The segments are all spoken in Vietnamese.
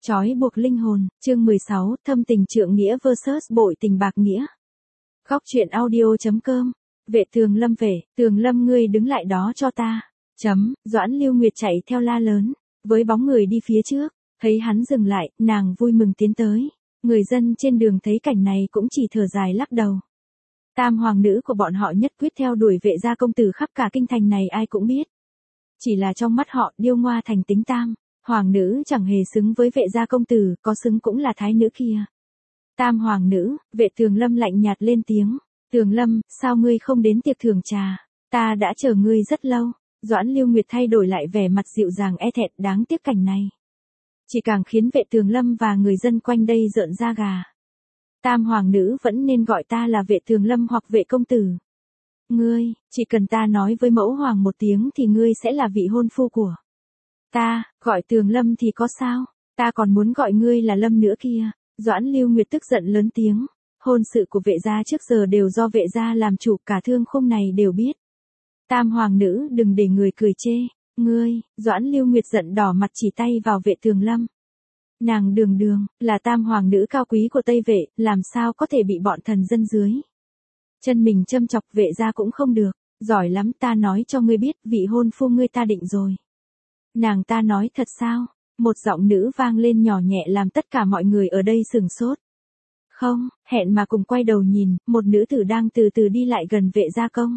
Trói buộc linh hồn, chương 16, thâm tình trượng nghĩa vs bội tình bạc nghĩa. Góc truyện audio.com. Vệ Tường Lâm ngươi đứng lại đó cho ta. Doãn Lưu Nguyệt chạy theo la lớn, với bóng người đi phía trước, thấy hắn dừng lại, nàng vui mừng tiến tới. Người dân trên đường thấy cảnh này cũng chỉ thở dài lắc đầu. Tam hoàng nữ của bọn họ nhất quyết theo đuổi Vệ gia công tử khắp cả kinh thành này ai cũng biết. Chỉ là trong mắt họ điêu ngoa thành tính tam. Hoàng nữ chẳng hề xứng với Vệ gia công tử, có xứng cũng là thái nữ kia. Tam hoàng nữ, Vệ Tường Lâm lạnh nhạt lên tiếng. Tường Lâm, sao ngươi không đến tiệc thưởng trà? Ta đã chờ ngươi rất lâu. Doãn Lưu Nguyệt thay đổi lại vẻ mặt dịu dàng e thẹn, đáng tiếc cảnh này chỉ càng khiến Vệ Tường Lâm và người dân quanh đây rợn da gà. Tam hoàng nữ vẫn nên gọi ta là Vệ Tường Lâm hoặc Vệ công tử. Ngươi, chỉ cần ta nói với mẫu hoàng một tiếng thì ngươi sẽ là vị hôn phu của ta. Gọi Tường Lâm thì có sao? Ta còn muốn gọi ngươi là Lâm nữa kia. Doãn Lưu Nguyệt tức giận lớn tiếng. Hôn sự của Vệ gia trước giờ đều do Vệ gia làm chủ, cả thương khung này đều biết. Tam hoàng nữ đừng để người cười chê. Ngươi, Doãn Lưu Nguyệt giận đỏ mặt chỉ tay vào Vệ Tường Lâm. Nàng Đường là tam hoàng nữ cao quý của Tây Vệ, làm sao có thể bị bọn thần dân dưới chân mình châm chọc. Vệ gia cũng không được. Giỏi lắm, ta nói cho ngươi biết, vị hôn phu ngươi ta định rồi. Nàng ta nói thật sao? Một giọng nữ vang lên nhỏ nhẹ làm tất cả mọi người ở đây sửng sốt. Không, hẹn mà cùng quay đầu nhìn, một nữ tử đang từ từ đi lại gần Vệ gia công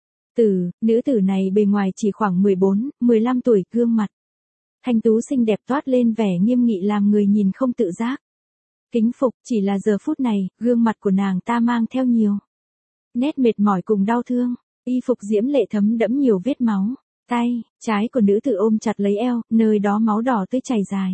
nữ tử này bề ngoài chỉ khoảng 14, 15 tuổi, gương mặt thanh tú xinh đẹp toát lên vẻ nghiêm nghị làm người nhìn không tự giác kính phục. Chỉ là giờ phút này, gương mặt của nàng ta mang theo nhiều nét mệt mỏi cùng đau thương, y phục diễm lệ thấm đẫm nhiều vết máu. Tay trái của nữ tử ôm chặt lấy eo, nơi đó máu đỏ tươi chảy dài.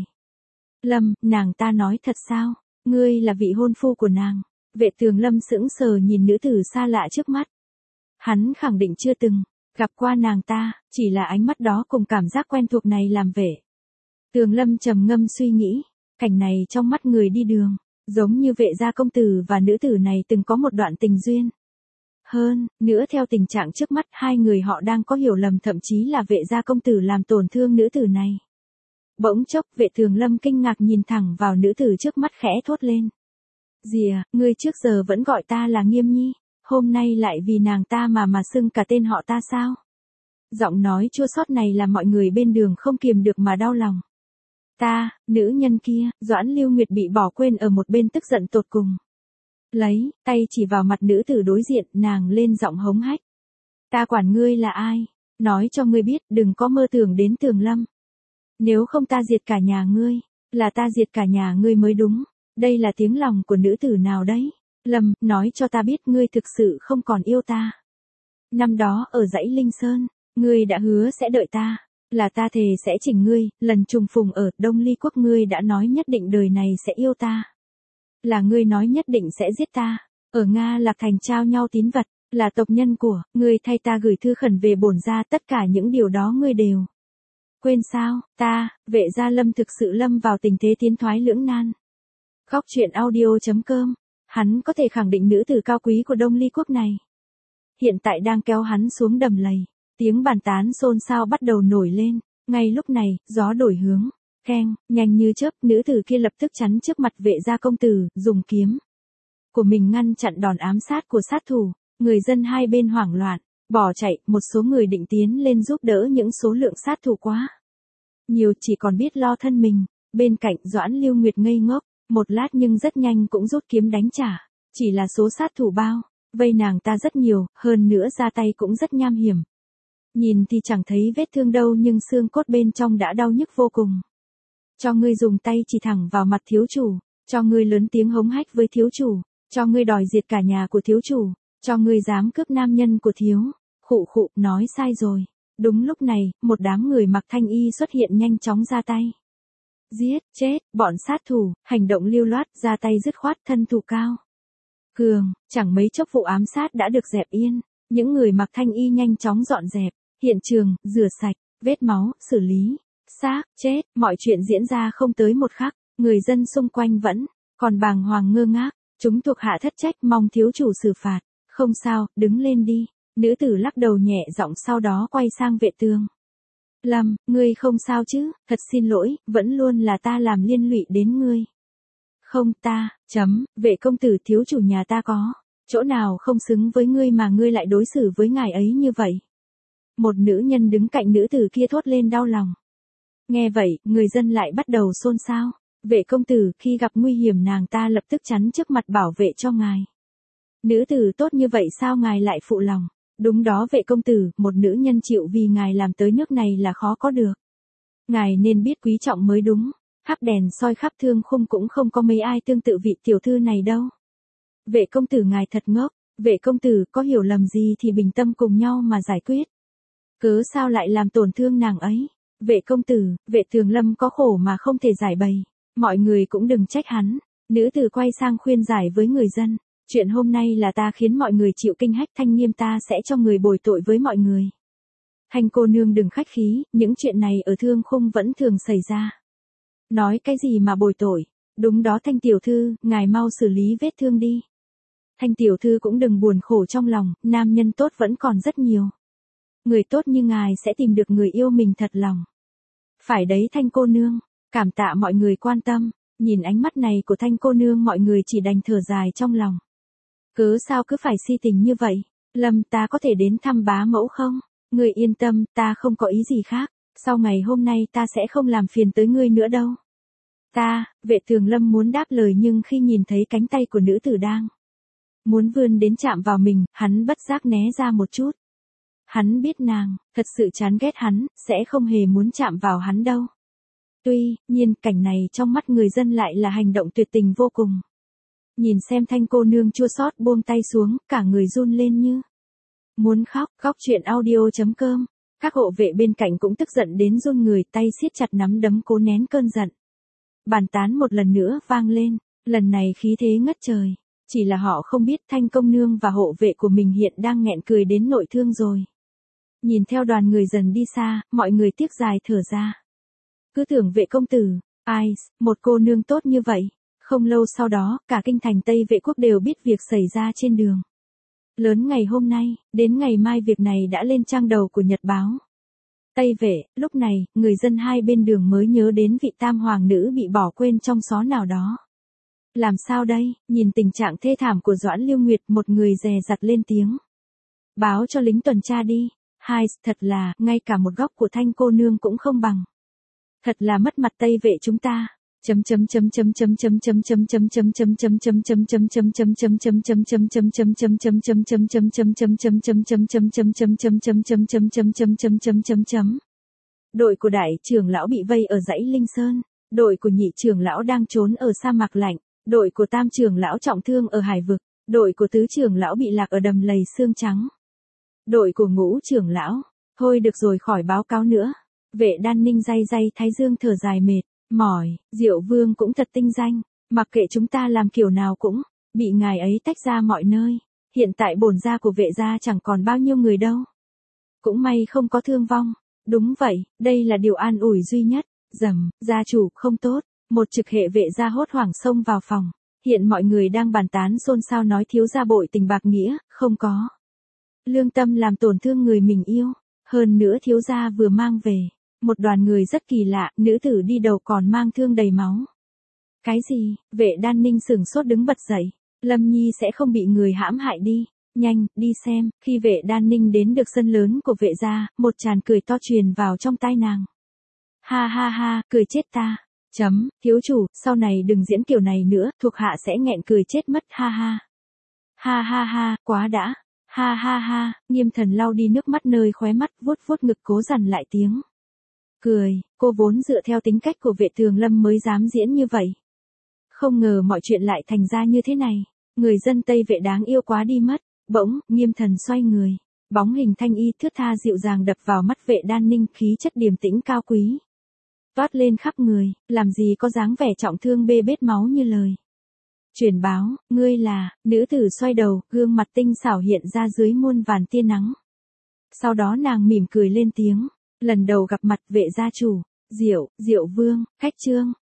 Lâm, nàng ta nói thật sao? Ngươi là vị hôn phu của nàng. Vệ Tường Lâm sững sờ nhìn nữ tử xa lạ trước mắt. Hắn khẳng định chưa từng gặp qua nàng ta, chỉ là ánh mắt đó cùng cảm giác quen thuộc này làm Vệ Tường Lâm trầm ngâm suy nghĩ. Cảnh này trong mắt người đi đường, giống như Vệ gia công tử và nữ tử này từng có một đoạn tình duyên. Hơn nữa theo tình trạng trước mắt, hai người họ đang có hiểu lầm, thậm chí là Vệ gia công tử làm tổn thương nữ tử này. Bỗng chốc, Vệ Tường Lâm kinh ngạc nhìn thẳng vào nữ tử trước mắt, khẽ thốt lên. Dìa, ngươi trước giờ vẫn gọi ta là Nghiêm Nhi, hôm nay lại vì nàng ta mà xưng cả tên họ ta sao? Giọng nói chua xót này làm mọi người bên đường không kiềm được mà đau lòng. Ta, nữ nhân kia, Doãn Lưu Nguyệt bị bỏ quên ở một bên tức giận tột cùng. Lấy tay chỉ vào mặt nữ tử đối diện, nàng lên giọng hống hách. Ta quản ngươi là ai? Nói cho ngươi biết, đừng có mơ tưởng đến Tường Lâm. Nếu không ta diệt cả nhà ngươi, là ta diệt cả nhà ngươi mới đúng. Đây là tiếng lòng của nữ tử nào đấy? Lâm, nói cho ta biết ngươi thực sự không còn yêu ta. Năm đó ở dãy Linh Sơn, ngươi đã hứa sẽ đợi ta, là ta thề sẽ chỉnh ngươi, lần trùng phùng ở Đông Ly Quốc ngươi đã nói nhất định đời này sẽ yêu ta. Là ngươi nói nhất định sẽ giết ta, ở Nga Lạc Thành trao nhau tín vật, là tộc nhân của, ngươi thay ta gửi thư khẩn về bổn gia, tất cả những điều đó ngươi đều quên sao? Ta, Vệ gia Lâm thực sự lâm vào tình thế tiến thoái lưỡng nan. Góc truyện audio.com. Hắn có thể khẳng định nữ tử cao quý của Đông Ly Quốc này hiện tại đang kéo hắn xuống đầm lầy. Tiếng bàn tán xôn xao bắt đầu nổi lên. Ngay lúc này, gió đổi hướng. Keng, nhanh như chớp, nữ tử kia lập tức chắn trước mặt Vệ gia công tử, dùng kiếm của mình ngăn chặn đòn ám sát của sát thủ. Người dân hai bên hoảng loạn, bỏ chạy. Một số người định tiến lên giúp đỡ những số lượng sát thủ quá nhiều, chỉ còn biết lo thân mình. Bên cạnh, Doãn Lưu Nguyệt ngây ngốc một lát nhưng rất nhanh cũng rút kiếm đánh trả. Chỉ là số sát thủ bao vây nàng ta rất nhiều, hơn nữa ra tay cũng rất nham hiểm. Nhìn thì chẳng thấy vết thương đâu nhưng xương cốt bên trong đã đau nhức vô cùng. Cho ngươi dùng tay chỉ thẳng vào mặt thiếu chủ, cho ngươi lớn tiếng hống hách với thiếu chủ, cho ngươi đòi diệt cả nhà của thiếu chủ, cho ngươi dám cướp nam nhân của thiếu. Khụ, nói sai rồi. Đúng lúc này, một đám người mặc thanh y xuất hiện nhanh chóng ra tay. Giết, chết, bọn sát thủ, hành động lưu loát, ra tay dứt khoát, thân thủ cao cường, chẳng mấy chốc vụ ám sát đã được dẹp yên. Những người mặc thanh y nhanh chóng dọn dẹp hiện trường, rửa sạch vết máu, xử lý xác chết. Mọi chuyện diễn ra không tới một khắc, người dân xung quanh vẫn còn bàng hoàng ngơ ngác. Chúng thuộc hạ thất trách mong thiếu chủ xử phạt. Không sao, đứng lên đi. Nữ tử lắc đầu nhẹ giọng, sau đó quay sang Vệ Tường Lâm, ngươi không sao chứ, thật xin lỗi, vẫn luôn là ta làm liên lụy đến ngươi. Không ta, vệ công tử thiếu chủ nhà ta có, chỗ nào không xứng với ngươi mà ngươi lại đối xử với ngài ấy như vậy. Một nữ nhân đứng cạnh nữ tử kia thốt lên đau lòng. Nghe vậy, người dân lại bắt đầu xôn xao. Vệ công tử khi gặp nguy hiểm nàng ta lập tức chắn trước mặt bảo vệ cho ngài. Nữ tử tốt như vậy sao ngài lại phụ lòng? Đúng đó vệ công tử, một nữ nhân chịu vì ngài làm tới nước này là khó có được. Ngài nên biết quý trọng mới đúng. Hắc đèn soi khắp thương khung cũng không có mấy ai tương tự vị tiểu thư này đâu. Vệ công tử ngài thật ngốc, vệ công tử có hiểu lầm gì thì bình tâm cùng nhau mà giải quyết. Cớ sao lại làm tổn thương nàng ấy? Vệ công tử, vệ Tường Lâm có khổ mà không thể giải bày. Mọi người cũng đừng trách hắn. Nữ tử quay sang khuyên giải với người dân. Chuyện hôm nay là ta khiến mọi người chịu kinh hách, Thanh Nghiêm ta sẽ cho người bồi tội với mọi người. Thanh cô nương đừng khách khí, những chuyện này ở thương khung vẫn thường xảy ra. Nói cái gì mà bồi tội? Đúng đó Thanh tiểu thư, ngài mau xử lý vết thương đi. Thanh tiểu thư cũng đừng buồn khổ trong lòng, nam nhân tốt vẫn còn rất nhiều. Người tốt như ngài sẽ tìm được người yêu mình thật lòng. Phải đấy Thanh cô nương, cảm tạ mọi người quan tâm. Nhìn ánh mắt này của Thanh cô nương mọi người chỉ đành thở dài trong lòng. Cớ sao cứ phải si tình như vậy? Lâm, ta có thể đến thăm bá mẫu không? Ngươi yên tâm, ta không có ý gì khác. Sau ngày hôm nay ta sẽ không làm phiền tới ngươi nữa đâu. Vệ Tường Lâm muốn đáp lời nhưng khi nhìn thấy cánh tay của nữ tử đang muốn vươn đến chạm vào mình, hắn bất giác né ra một chút. Hắn biết nàng, thật sự chán ghét hắn, sẽ không hề muốn chạm vào hắn đâu. Tuy nhiên cảnh này trong mắt người dân lại là hành động tuyệt tình vô cùng. Nhìn xem Thanh cô nương chua xót buông tay xuống, cả người run lên như muốn khóc. Truyện audio.com. Các hộ vệ bên cạnh cũng tức giận đến run người, tay siết chặt nắm đấm cố nén cơn giận. Bàn tán một lần nữa vang lên, lần này khí thế ngất trời. Chỉ là họ không biết Thanh công nương và hộ vệ của mình hiện đang nghẹn cười đến nội thương rồi. Nhìn theo đoàn người dần đi xa, mọi người tiếc dài thở ra. Cứ tưởng vệ công tử, một cô nương tốt như vậy. Không lâu sau đó, cả kinh thành Tây Vệ quốc đều biết việc xảy ra trên đường lớn ngày hôm nay, đến ngày mai việc này đã lên trang đầu của nhật báo. Tây Vệ, lúc này, người dân hai bên đường mới nhớ đến vị tam hoàng nữ bị bỏ quên trong xó nào đó. Làm sao đây? Nhìn tình trạng thê thảm của Doãn Lưu Nguyệt, một người dè dặt lên tiếng. Báo cho lính tuần tra đi. Thật là, ngay cả một góc của Thanh cô nương cũng không bằng. Thật là mất mặt Tây Vệ chúng ta. Đội của đại trưởng lão bị vây ở dãy Linh Sơn, đội của nhị trưởng lão đang trốn ở sa mạc lạnh, đội của tam trưởng lão trọng thương ở hải vực, đội của tứ trưởng lão bị lạc ở đầm lầy xương trắng. Đội của ngũ trưởng lão, thôi được rồi khỏi báo cáo nữa. Vệ Đan Ninh day thái dương thở dài mệt, mỏi, Diệu Vương cũng thật tinh danh, mặc kệ chúng ta làm kiểu nào cũng bị ngài ấy tách ra mọi nơi. Hiện tại bổn gia của vệ gia chẳng còn bao nhiêu người đâu. Cũng may không có thương vong. Đúng vậy, đây là điều an ủi duy nhất. Gia chủ không tốt. Một trực hệ vệ gia hốt hoảng xông vào phòng. Hiện mọi người đang bàn tán xôn xao nói thiếu gia bội tình bạc nghĩa, không có lương tâm làm tổn thương người mình yêu. Hơn nữa thiếu gia vừa mang về một đoàn người rất kỳ lạ, nữ tử đi đầu còn mang thương đầy máu. Cái gì? Vệ Đan Ninh sửng sốt đứng bật dậy. Lâm Nhi sẽ không bị người hãm hại đi. Nhanh, đi xem. Khi Vệ Đan Ninh đến được sân lớn của vệ gia, một tràng cười to truyền vào trong tai nàng. Ha ha ha, cười chết ta. Thiếu chủ, sau này đừng diễn kiểu này nữa, thuộc hạ sẽ nghẹn cười chết mất, ha ha. Ha ha ha, quá đã. Ha ha ha, Nghiêm Thần lau đi nước mắt nơi khóe mắt, vuốt vuốt ngực cố dằn lại tiếng cười. Cô vốn dựa theo tính cách của Vệ Tường Lâm mới dám diễn như vậy. Không ngờ mọi chuyện lại thành ra như thế này. Người dân Tây Vệ đáng yêu quá đi mất. Bỗng, Nghiêm Thần xoay người. Bóng hình thanh y thướt tha dịu dàng đập vào mắt Vệ Đan Ninh, khí chất điềm tĩnh cao quý toát lên khắp người, làm gì có dáng vẻ trọng thương bê bết máu như lời truyền báo. Ngươi là? Nữ tử xoay đầu, gương mặt tinh xảo hiện ra dưới muôn vàn tia nắng. Sau đó nàng mỉm cười lên tiếng. Lần đầu gặp mặt vệ gia chủ, Diệu Vương, khách trương,